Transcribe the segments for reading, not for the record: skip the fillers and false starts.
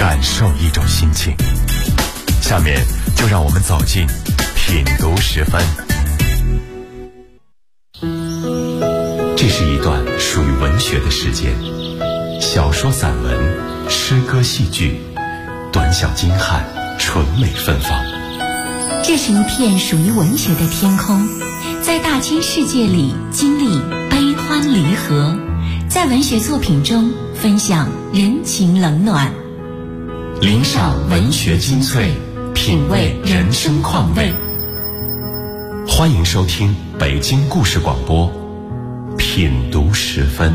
感受一种心情。下面就让我们走进品读十分。这是一段属于文学的时间，小说、散文、诗歌、戏剧，短小精悍，纯美芬芳。 这是一片属于文学的天空，在大千世界里经历悲欢离合，在文学作品中分享人情冷暖， 领赏文学精粹，品味人生况味。欢迎收听北京故事广播品读十分。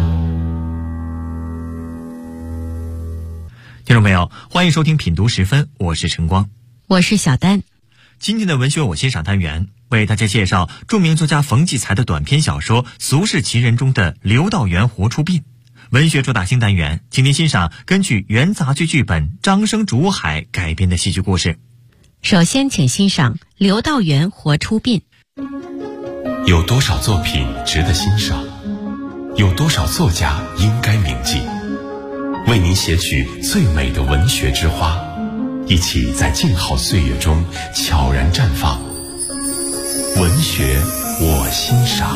听众朋友，欢迎收听品读十分，我是晨光， 我是小丹。 今天的文学我欣赏单元为大家介绍著名作家冯骥才的短篇小说《俗世奇人》中的刘道元活出殡。文学主打新单元，请您欣赏根据原杂剧剧本张生竹海改编的戏剧故事。 首先请欣赏刘道元活出殡。 有多少作品值得欣赏？有多少作家应该铭记？为您写取最美的文学之花，一起在静好岁月中悄然绽放。文学我欣赏。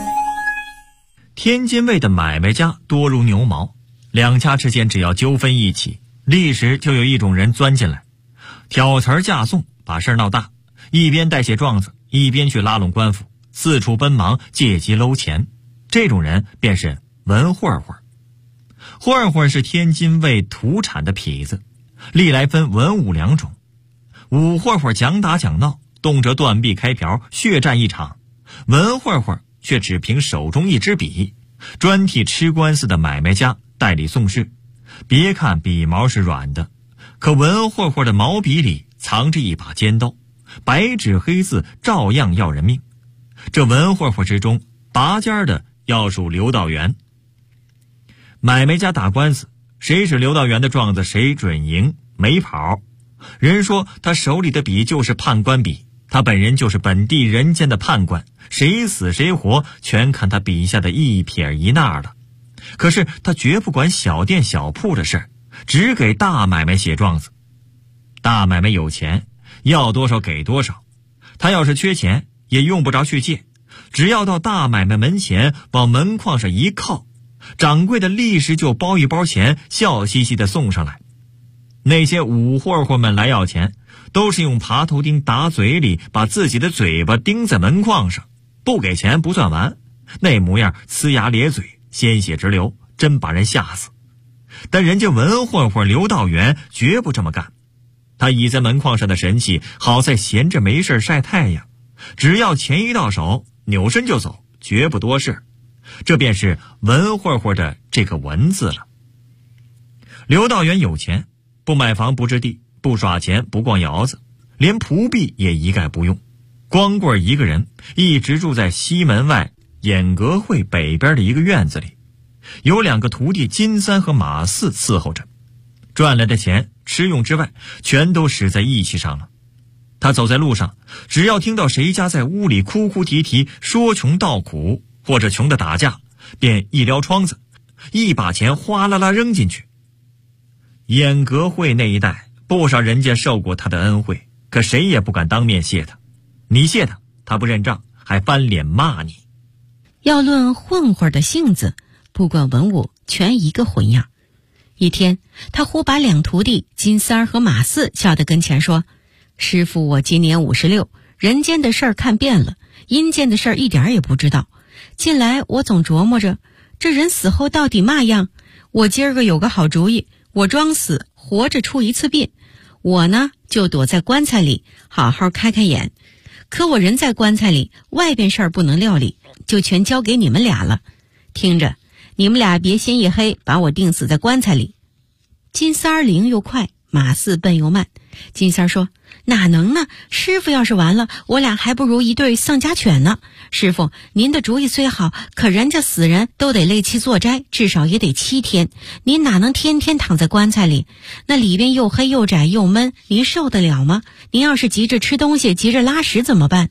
天津卫的买卖家多如牛毛，两家之间只要纠纷一起，立时就有一种人钻进来，挑词儿架讼，把事儿闹大，一边代写状子，一边去拉拢官府，四处奔忙，借机搂钱。这种人便是文混混。混混是天津卫土产的痞子，历来分文武两种。武混混讲打讲闹，动辄断臂开瓢，血战一场；文混混却只凭手中一支笔，专替吃官司的买卖家代理讼事。别看笔毛是软的，可文混混的毛笔里藏着一把尖刀，白纸黑字照样要人命。这文混混之中，拔尖的要数刘道元。买卖家打官司，谁使刘道元的状子谁准赢，没跑。人说他手里的笔就是判官笔，他本人就是本地人间的判官，谁死谁活全看他笔下的一撇一捺了。可是他绝不管小店小铺的事，只给大买卖写状子。大买卖有钱，要多少给多少，他要是缺钱也用不着去借，只要到大买卖门前往门框上一靠，掌柜的立时就包一包钱，笑嘻嘻地送上来。那些武混混们来要钱，都是用爬头钉打嘴里，把自己的嘴巴钉在门框上，不给钱不算完，那模样呲牙咧嘴，鲜血直流，真把人吓死。但人家文混混刘道元绝不这么干，他倚在门框上的神气，好在闲着没事晒太阳，只要钱一到手，扭身就走，绝不多事。这便是文混混的这个文字了。刘道元有钱，不买房不置地，不耍钱不逛窑子，连仆婢也一概不用，光棍一个人，一直住在西门外演革会北边的一个院子里，有两个徒弟金三和马四伺候着，赚来的钱吃用之外全都使在义气上了。他走在路上，只要听到谁家在屋里哭哭啼啼，说穷道苦，或者穷的打架，便一撩窗子，一把钱哗啦啦扔进去。演革会那一带不少人家受过他的恩惠，可谁也不敢当面谢他，你谢他，他不认账，还翻脸骂你。 要论混混的性子，不管文武全一个混样。一天，他忽把两徒弟金三和马四叫到跟前说：师傅，我今年56，人间的事儿看遍了，阴间的事儿一点也不知道。近来我总琢磨着，这人死后到底嘛样？我今儿个有个好主意，我装死，活着出一次殡。我呢，就躲在棺材里，好好开开眼。可我人在棺材里，外边事儿不能料理，就全交给你们俩了。听着，你们俩别心一黑，把我钉死在棺材里。金三灵又快，马四笨又慢。金三说：哪能呢？师傅要是完了，我俩还不如一对丧家犬呢。师傅，您的主意虽好，可人家死人都得累期坐斋，至少也得7天。您哪能天天躺在棺材里？那里边又黑又窄又闷，您受得了吗？您要是急着吃东西，急着拉屎怎么办？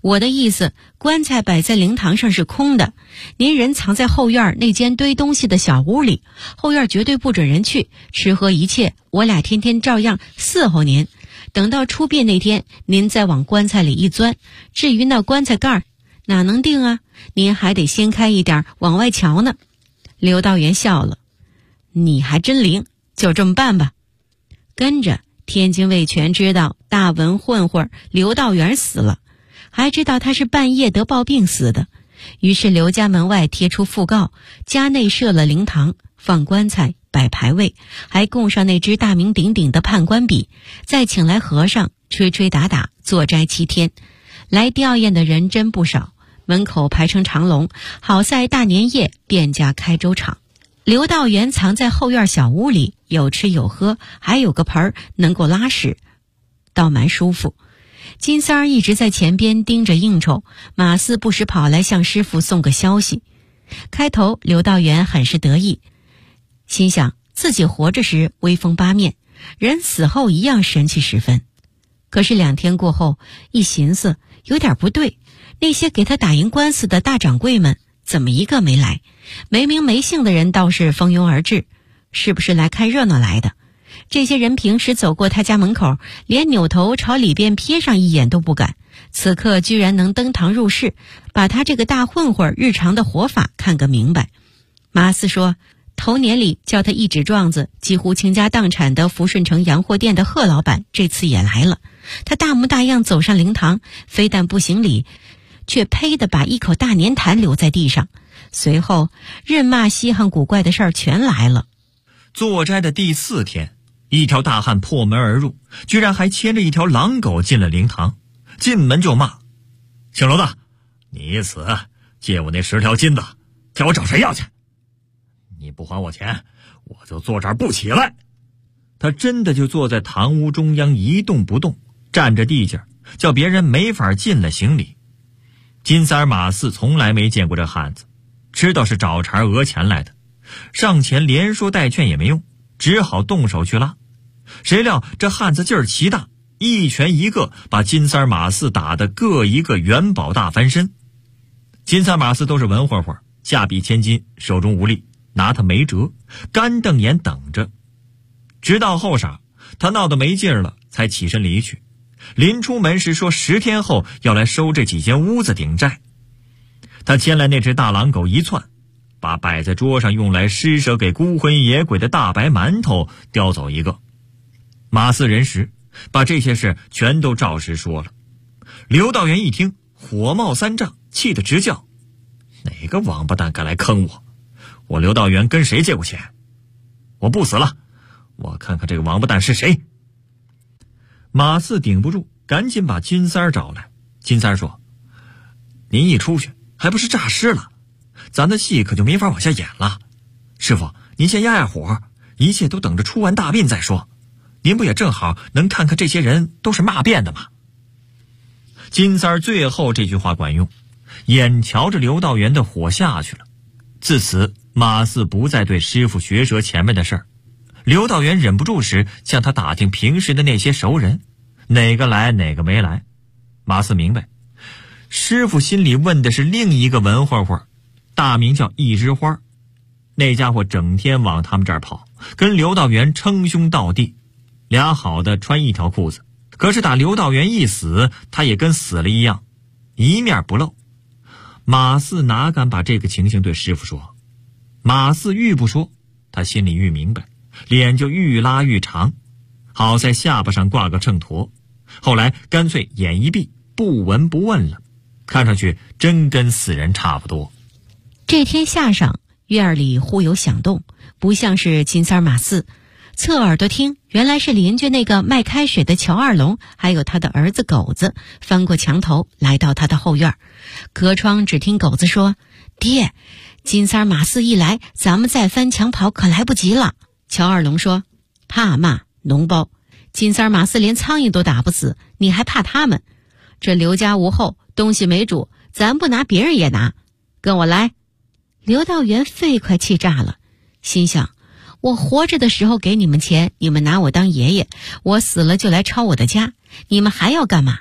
我的意思，棺材摆在灵堂上是空的，您人藏在后院那间堆东西的小屋里，后院绝对不准人去，吃喝一切，我俩天天照样伺候您。等到出殡那天，您再往棺材里一钻，至于那棺材盖儿，哪能定啊？您还得掀开一点往外瞧呢。刘道元笑了，你还真灵，就这么办吧。跟着天津卫全知道大文混混刘道元死了，还知道他是半夜得暴病死的，于是刘家门外贴出讣告，家内设了灵堂，放棺材，摆牌位，还供上那支大名鼎鼎的判官笔，再请来和尚吹吹打打，坐斋7天。来吊唁的人真不少，门口排成长龙，好在大年夜店家开粥场。刘道元藏在后院小屋里，有吃有喝，还有个盆儿能够拉屎，倒蛮舒服。金三儿一直在前边盯着应酬，马四不时跑来向师傅送个消息。开头刘道元很是得意，心想自己活着时威风八面，人死后一样神气十分。可是2天过后，一寻思有点不对，那些给他打赢官司的大掌柜们怎么一个没来？没名没姓的人倒是蜂拥而至，是不是来看热闹来的？这些人平时走过他家门口，连扭头朝里边瞥上一眼都不敢，此刻居然能登堂入室，把他这个大混混日常的活法看个明白。马四说，头年里叫他一纸状子，几乎倾家荡产的福顺城洋货店的贺老板这次也来了。他大模大样走上灵堂，非但不行礼，却呸地把一口大粘痰留在地上。随后任骂稀罕古怪的事儿全来了。 坐斋的第4天，一条大汉破门而入，居然还牵着一条狼狗进了灵堂，进门就骂：姓罗的，你一死借我那10条金子，叫我找谁要去？你不还我钱，我就坐这儿不起来。他真的就坐在堂屋中央一动不动，占着地界，叫别人没法进来行礼。金三儿马四从来没见过这汉子，知道是找茬讹钱来的，上前连说带劝也没用，只好动手去拉。谁料这汉子劲儿奇大，一拳一个把金三儿马四打得各一个元宝大翻身。金三马四都是文混混，下笔千金，手中无力，拿他没辙，干瞪眼等着。直到后晌，他闹得没劲儿了，才起身离去。临出门时说10天后要来收这几间屋子顶债。他牵来那只大狼狗一窜，把摆在桌上用来施舍给孤魂野鬼的大白馒头叼走一个。马四人时把这些事全都照实说了。刘道元一听，火冒3丈，气得直叫：哪个王八蛋敢来坑我？我刘道元跟谁借过钱？我不死了，我看看这个王八蛋是谁。马四顶不住，赶紧把金三儿找来。金三儿说：您一出去还不是诈尸了，咱的戏可就没法往下演了。师傅，您先压压火，一切都等着出完大殡再说。您不也正好能看看这些人都是骂辩的吗？金三儿最后这句话管用，眼瞧着刘道元的火下去了。自此马四不再对师傅学舌前面的事儿。刘道元忍不住时向他打听平时的那些熟人，哪个来哪个没来。马四明白，师傅心里问的是另一个文混混，大名叫一枝花。那家伙整天往他们这儿跑，跟刘道元称兄道弟，俩好的穿一条裤子。可是打刘道元一死，他也跟死了一样，一面不露。马四哪敢把这个情形对师傅说？马四愈不说，他心里愈明白，脸就愈拉愈长，好在下巴上挂个秤砣。后来干脆眼一闭，不闻不问了，看上去真跟死人差不多。 这天下晌，院里忽有响动，不像是金三马四。侧耳朵听，原来是邻居那个卖开水的乔二龙，还有他的儿子狗子，翻过墙头来到他的后院。隔窗只听狗子说：爹，金三马四一来，咱们再翻墙跑可来不及了。乔二龙说：怕嘛，脓包，金三马四连苍蝇都打不死，你还怕他们？这刘家无后，东西没主，咱不拿别人也拿，跟我来。刘道元肺快气炸了，心想：我活着的时候给你们钱，你们拿我当爷爷，我死了就来抄我的家，你们还要干嘛？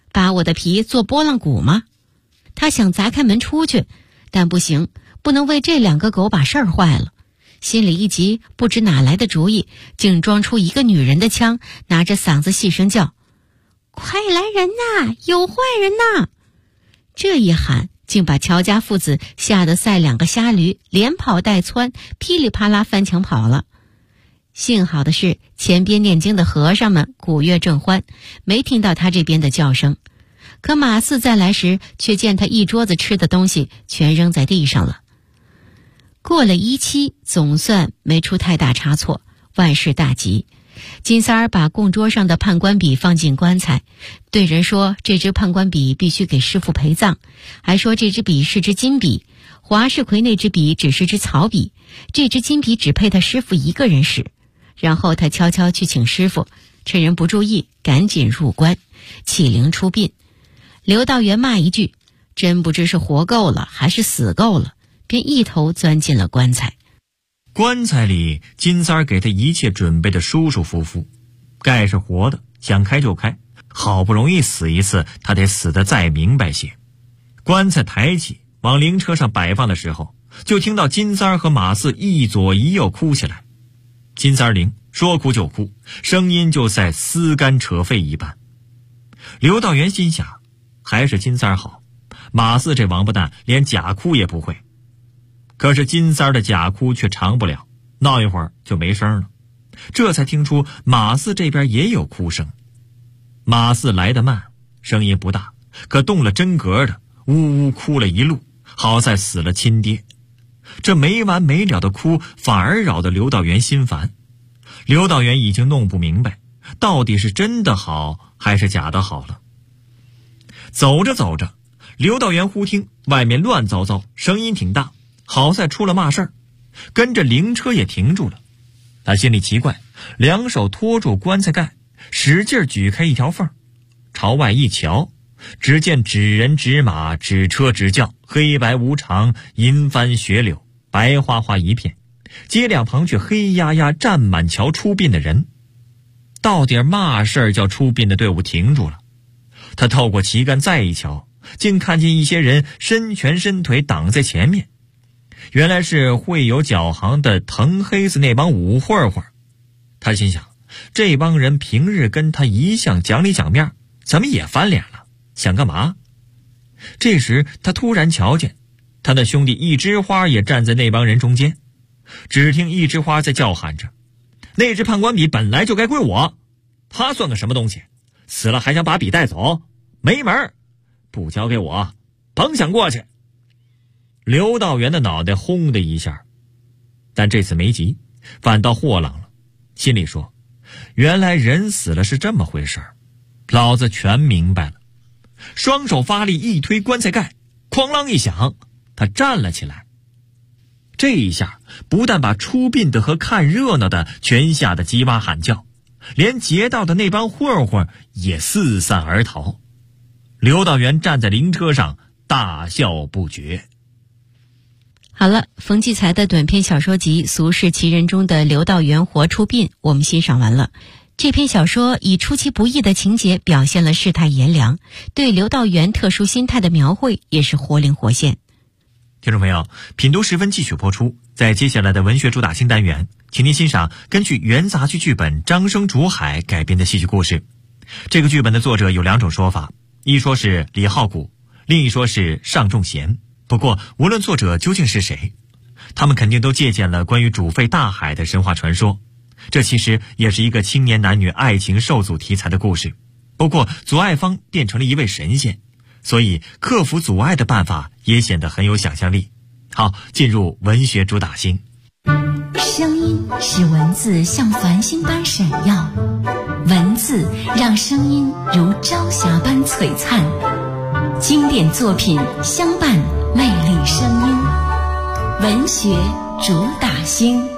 把我的皮做拨浪鼓吗？他想砸开门出去，但不行，不能为这2个狗把事儿坏了。心里一急，不知哪来的主意，竟装出一个女人的腔，拿着嗓子细声叫：快来人呐，有坏人呐！这一喊，竟把乔家父子吓得赛2个瞎驴，连跑带窜，噼里啪啦翻墙跑了。幸好的是，前边念经的和尚们鼓乐正欢，没听到他这边的叫声。可马四再来时，却见他一桌子吃的东西全扔在地上了。过了1期，总算没出太大差错，万事大吉。金三儿把供桌上的判官笔放进棺材，对人说这支判官笔必须给师父陪葬，还说这支笔是支金笔，华世奎那支笔只是支草笔，这支金笔只配他师父一个人使。然后他悄悄去请师父，趁人不注意，赶紧入棺，启灵出殡。刘道元骂一句，真不知是活够了还是死够了，便一头钻进了棺材。 棺材里，金三儿给他一切准备的舒舒服服，盖是活的，想开就开，好不容易死一次，他得死得再明白些。棺材抬起往灵车上摆放的时候，就听到金三儿和马四一左一右哭起来。金三儿灵说哭就哭，声音就在撕肝扯肺一般。刘道元心想，还是金三儿好，马四这王八蛋连假哭也不会。可是金三儿的假哭却长不了，闹一会儿就没声了。这才听出马四这边也有哭声。马四来得慢，声音不大，可动了真格的，呜呜哭了一路，好在死了亲爹。这没完没了的哭，反而扰得刘道元心烦。刘道元已经弄不明白，到底是真的好还是假的好了。走着走着，刘道元忽听外面乱糟糟，声音挺大，好在出了嘛事儿。跟着灵车也停住了。他心里奇怪，两手托住棺材盖，使劲举开一条缝，朝外一瞧，只见纸人纸马纸车纸轿，黑白无常，银帆雪柳，白花花一片，街两旁却黑压压站满桥出殡的人。到底嘛事儿叫出殡的队伍停住了？他透过旗杆再一瞧，竟看见一些人伸拳伸腿挡在前面。原来是会有脚行的藤黑子那帮武混混。他心想，这帮人平日跟他一向讲理讲面，怎么也翻脸了，想干嘛？这时他突然瞧见他的兄弟一枝花也站在那帮人中间。只听一枝花在叫喊着，那支判官笔本来就该归我，他算个什么东西，死了还想把笔带走，没门，不交给我甭想过去。刘道元的脑袋轰的一下，但这次没急，反倒豁朗了，心里说，原来人死了是这么回事，老子全明白了。双手发力一推棺材盖，哐啷一响，他站了起来。这一下不但把出殡的和看热闹的全吓得鸡哇喊叫，连劫道的那帮混混也四散而逃。刘道元站在灵车上大笑不绝。 好了，冯骥才的短篇小说集《俗世奇人》中的刘道元活出殡我们欣赏完了。这篇小说以出其不意的情节表现了世态炎凉，对刘道元特殊心态的描绘也是活灵活现。 听众朋友，品读时分继续播出。在接下来的文学主打新单元，请您欣赏根据原杂剧剧本《张生竹海》改编的戏剧故事。这个剧本的作者有两种说法，一说是李浩谷，另一说是尚仲贤。不过无论作者究竟是谁，他们肯定都借鉴了关于煮沸大海的神话传说。这其实也是一个青年男女爱情受阻题材的故事，不过阻碍方变成了一位神仙，所以克服阻碍的办法也显得很有想象力。好，进入文学主打星。 声音使文字像繁星般闪耀，文字让声音如朝霞般璀璨。经典作品相伴魅力声音，文学主打星。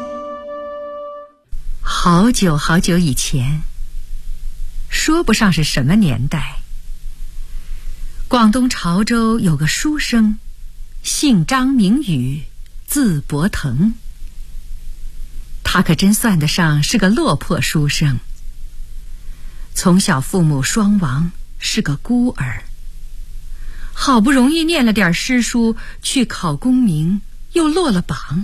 好久好久以前，说不上是什么年代，广东潮州有个书生，姓张名羽，字伯腾。他可真算得上是个落魄书生。从小父母双亡， 是个孤儿，好不容易念了点诗书，去考功名，又落了榜。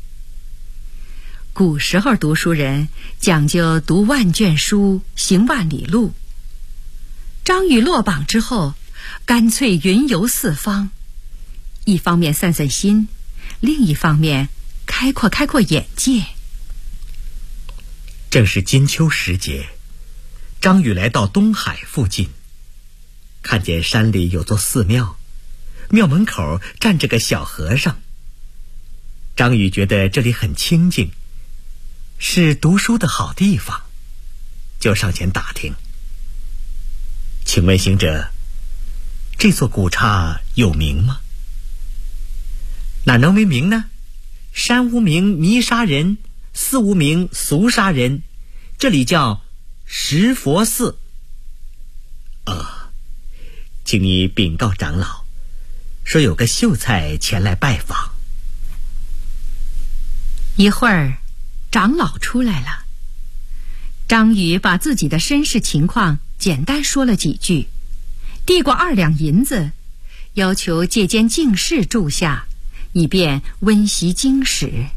古时候读书人讲究读万卷书，行万里路。张宇落榜之后，干脆云游四方，一方面散散心，另一方面开阔眼界。 正是金秋时节，张宇来到东海附近，看见山里有座寺庙，庙门口站着个小和尚。张宇觉得这里很清静，是读书的好地方，就上前打听：“请问行者，这座古刹有名吗？”“哪能没名呢？山无名迷沙人，寺无名俗杀人，这里叫石佛寺。”“请你禀告长老，说有个秀才前来拜访。” 一会儿长老出来了，张宇把自己的身世情况简单说了几句，递过2两银子，要求借间净室住下，以便温习经史。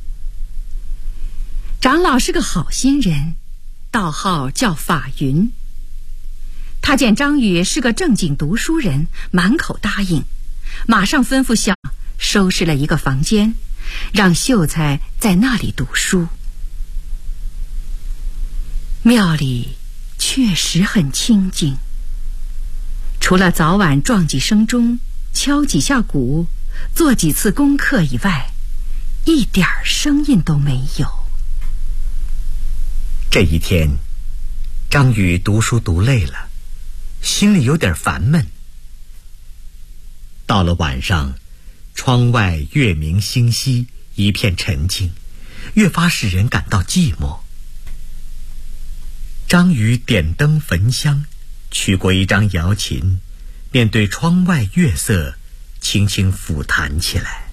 长老是个好心人，道号叫法云。他见张宇是个正经读书人，满口答应，马上吩咐小收拾了一个房间，让秀才在那里读书。庙里确实很清静，除了早晚撞几声钟，敲几下鼓，做几次功课以外，一点声音都没有。 这一天，张宇读书读累了，心里有点烦闷。到了晚上，窗外月明星稀，一片沉静，越发使人感到寂寞。张宇点灯焚香，取过一张瑶琴，面对窗外月色，轻轻抚弹起来。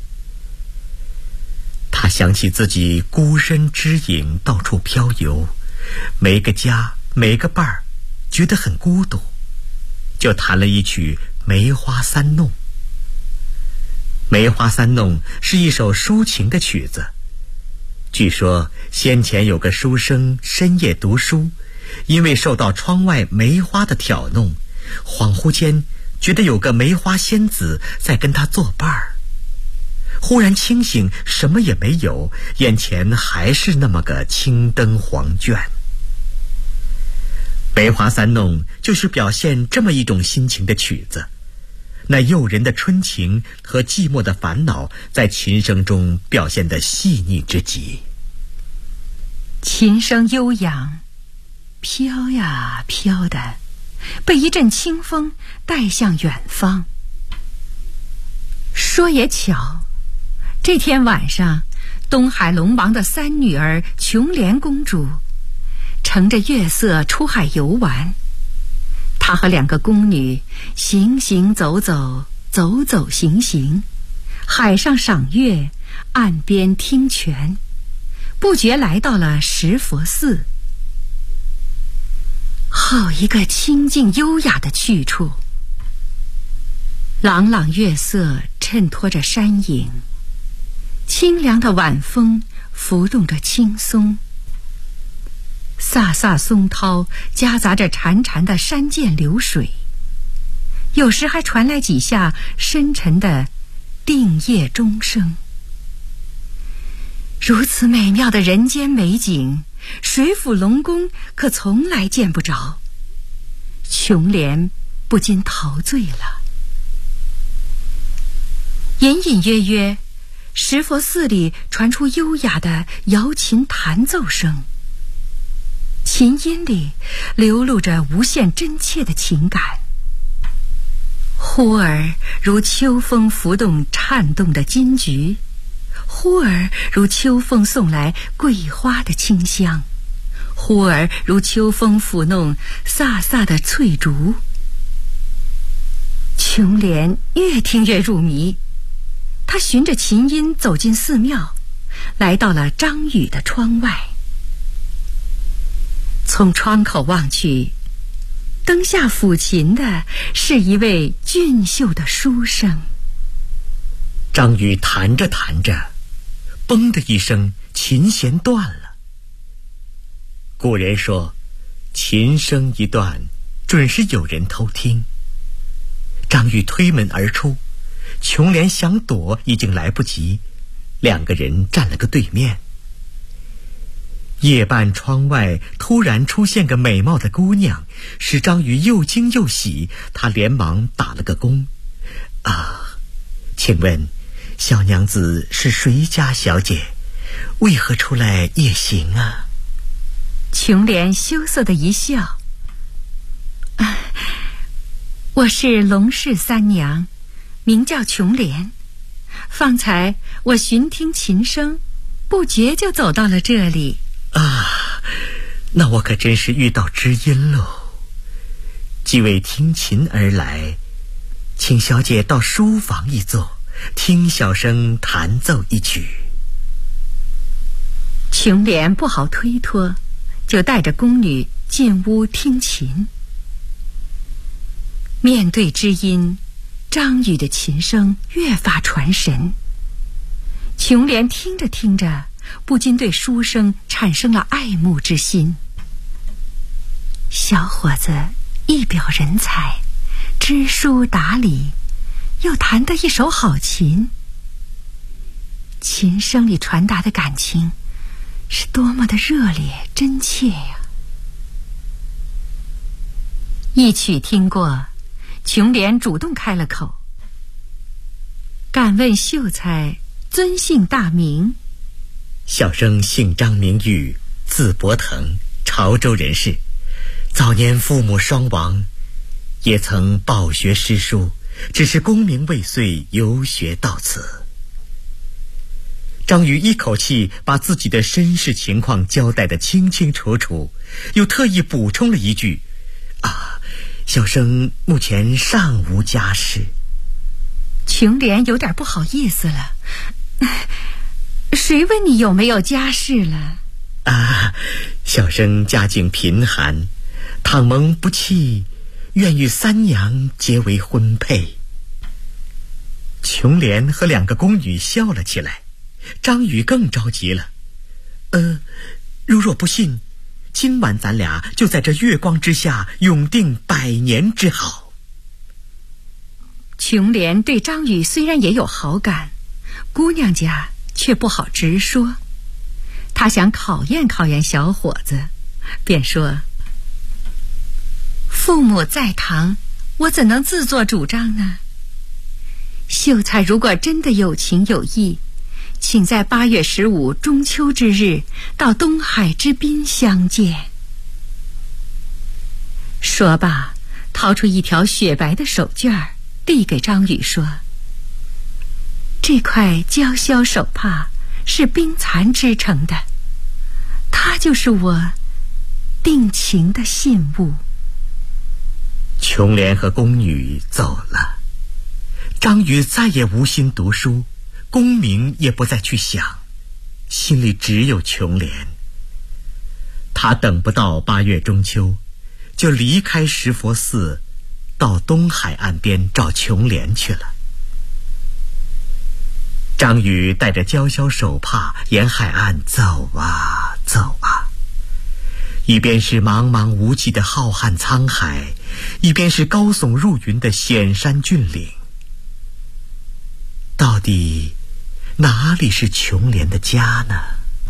他想起自己孤身支影到处飘游，没个家，没个伴儿，觉得很孤独，就弹了一曲《梅花三弄》。《梅花三弄》是一首抒情的曲子，据说先前有个书生深夜读书，因为受到窗外梅花的挑弄，恍惚间觉得有个梅花仙子在跟他作伴儿。忽然清醒，什么也没有，眼前还是那么个青灯黄卷。梅花三弄就是表现这么一种心情的曲子，那诱人的春情和寂寞的烦恼在琴声中表现得细腻之极。 琴声悠扬，飘呀飘的，被一阵清风带向远方。说也巧，这天晚上，东海龙王的3女儿琼莲公主乘着月色出海游玩。她和2个宫女行行走走，走走行行，海上赏月，岸边听泉，不觉来到了石佛寺。好一个清静优雅的去处，朗朗月色衬托着山影，清凉的晚风拂动着青松，飒飒松涛夹杂着潺潺的山涧流水，有时还传来几下深沉的定夜钟声。如此美妙的人间美景，水府龙宫可从来见不着。琼莲不禁陶醉了。隐隐约约，石佛寺里传出优雅的瑶琴弹奏声，琴音里流露着无限真切的情感，忽而如秋风拂动颤动的金菊，忽而如秋风送来桂花的清香，忽而如秋风抚弄飒飒的翠竹。琼莲越听越入迷，她循着琴音走进寺庙，来到了张宇的窗外。从窗口望去， 灯下抚琴的是一位俊秀的书生。 张宇弹着弹着，嘣的一声，琴弦断了。古人说，琴声一断，准是有人偷听。张宇推门而出，琼莲想躲已经来不及，两个人站了个对面。夜半窗外突然出现个美貌的姑娘，使张宇又惊又喜，他连忙打了个躬。请问小娘子是谁家小姐？为何出来夜行啊？ 琼莲羞涩的一笑，我是龙氏三娘，名叫琼莲。方才我寻听琴声，不觉就走到了这里。 那我可真是遇到知音喽。既为听琴而来，请小姐到书房一坐，听小生弹奏一曲。 琼莲不好推脱，就带着宫女进屋听琴。面对知音，张宇的琴声越发传神。琼莲听着听着，不禁对书生产生了爱慕之心。小伙子一表人才，知书达理，又弹得一手好琴。琴声里传达的感情是多么的热烈真切呀！一曲听过，琼莲主动开了口：“敢问秀才尊姓大名？” 小生姓张名玉，字伯腾，潮州人士。早年父母双亡，也曾饱学诗书，只是功名未遂，游学到此。张宇一口气把自己的身世情况交代得清清楚楚，又特意补充了一句：小生目前尚无家室。 琼莲有点不好意思了，谁问你有没有家室了？ 小生家境贫寒，倘蒙不弃，愿与三娘结为婚配。琼莲和两个宫女笑了起来，张宇更着急了。如若不信，今晚咱俩就在这月光之下永定100年之好。 琼莲对张宇虽然也有好感，姑娘家却不好直说。她想考验考验小伙子，便说：父母在堂，我怎能自作主张呢？秀才如果真的有情有义，请在8月15中秋之日到东海之滨相见。说罢，掏出一条雪白的手绢递给张宇说：这块娇绡手帕是冰蚕织成的，它就是我定情的信物。 琼莲和宫女走了，张宇再也无心读书，功名也不再去想，心里只有琼莲。他等不到8月中秋，就离开石佛寺，到东海岸边找琼莲去了。张宇带着娇绡手帕沿海岸走啊走啊，一边是茫茫无际的浩瀚沧海，一边是高耸入云的险山峻岭。到底哪里是琼莲的家呢？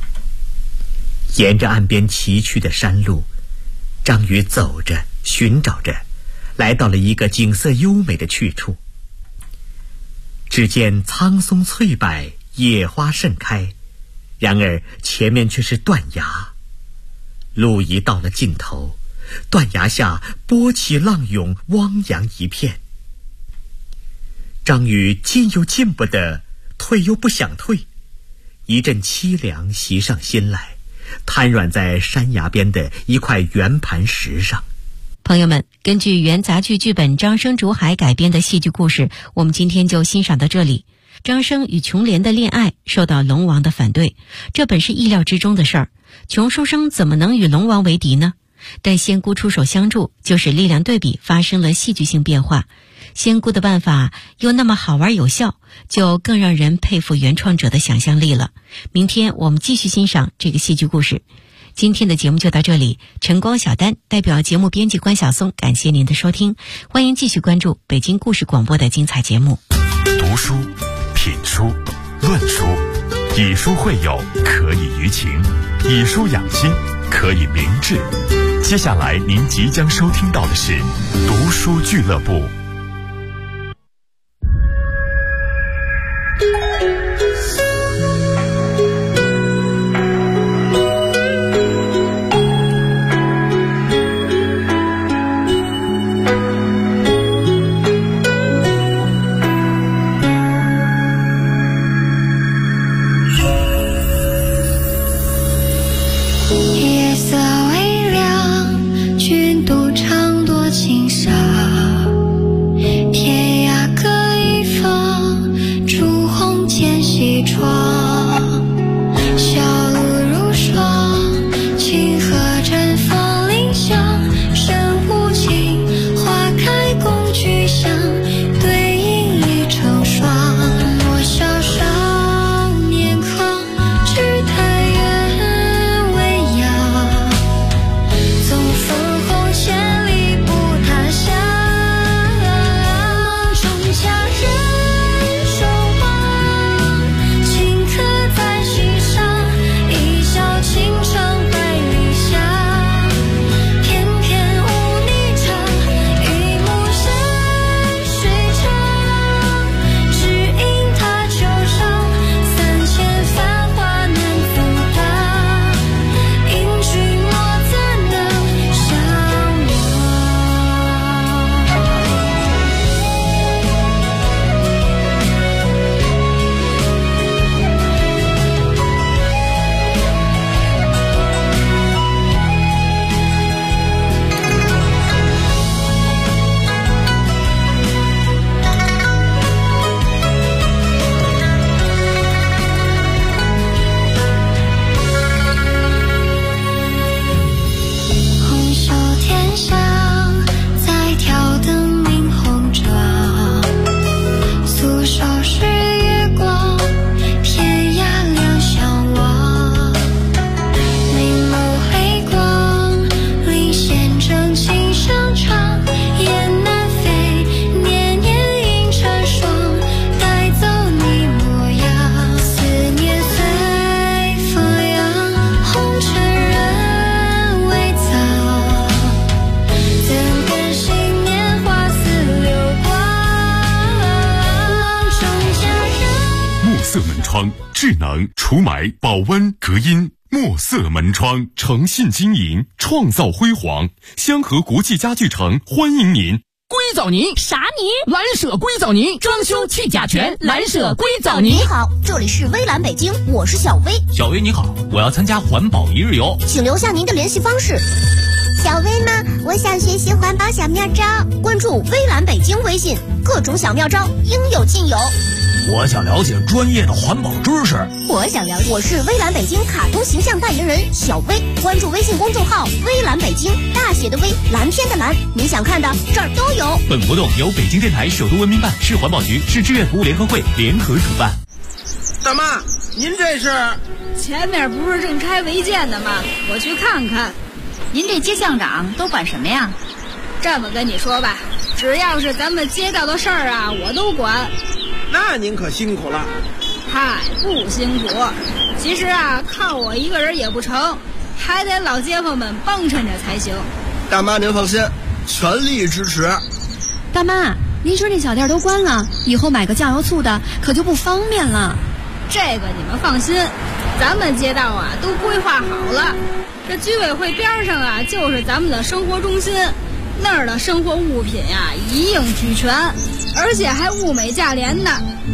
沿着岸边崎岖的山路，张宇走着寻找着，来到了一个景色优美的去处。只见苍松翠柏，野花盛开，然而前面却是断崖。路一到了尽头，断崖下波起浪涌，汪洋一片。张宇进又进不得，退又不想退，一阵凄凉袭上心来，瘫软在山崖边的一块圆盘石上。 朋友们，根据原杂剧剧本张生竹海改编的戏剧故事，我们今天就欣赏到这里。张生与琼莲的恋爱受到龙王的反对，这本是意料之中的事儿。穷书生怎么能与龙王为敌呢？ 但仙姑出手相助，就使力量对比发生了戏剧性变化。仙姑的办法又那么好玩有效，就更让人佩服原创者的想象力了。明天我们继续欣赏这个戏剧故事。今天的节目就到这里，晨光小丹代表节目编辑关晓松，感谢您的收听，欢迎继续关注北京故事广播的精彩节目。 读书、品书、论书，以书会友，可以娱情；以书养心，可以明志。接下来您即将收听到的是读书俱乐部。智能、除霾、保温、隔音。墨色门窗，诚信经营，创造辉煌。香河国际家具城欢迎您。 硅藻泥啥泥？ 蓝舍硅藻泥，装修去甲醛，蓝舍硅藻泥。 你好，这里是微蓝北京，我是小薇。 小薇你好，我要参加环保一日游， 请留下您的联系方式。 小薇吗？我想学习环保小妙招， 关注微蓝北京微信，各种小妙招应有尽有。 我想了解专业的环保知识。 我想了解，我是微蓝北京卡通形象代言人小薇，关注微信公众号微蓝北京，大写的微，蓝天的蓝，你想看的这儿都有。 本活动由北京电台首都文明办、市环保局、市志愿服务联合会联合主办。 大妈，您这是？ 前面不是正拆违建的吗？我去看看。 您这街巷长都管什么呀？ 这么跟你说吧，只要是咱们街道的事儿啊，我都管。 那您可辛苦了。 嗨，不辛苦。其实啊，靠我一个人也不成，还得老街坊们帮衬着才行。 大妈您放心，全力支持。 大妈，您说这小店都关了，以后买个酱油醋的可就不方便了。 这个你们放心，咱们街道啊都规划好了。这居委会边上啊就是咱们的生活中心，那儿的生活物品呀一应俱全，而且还物美价廉呢。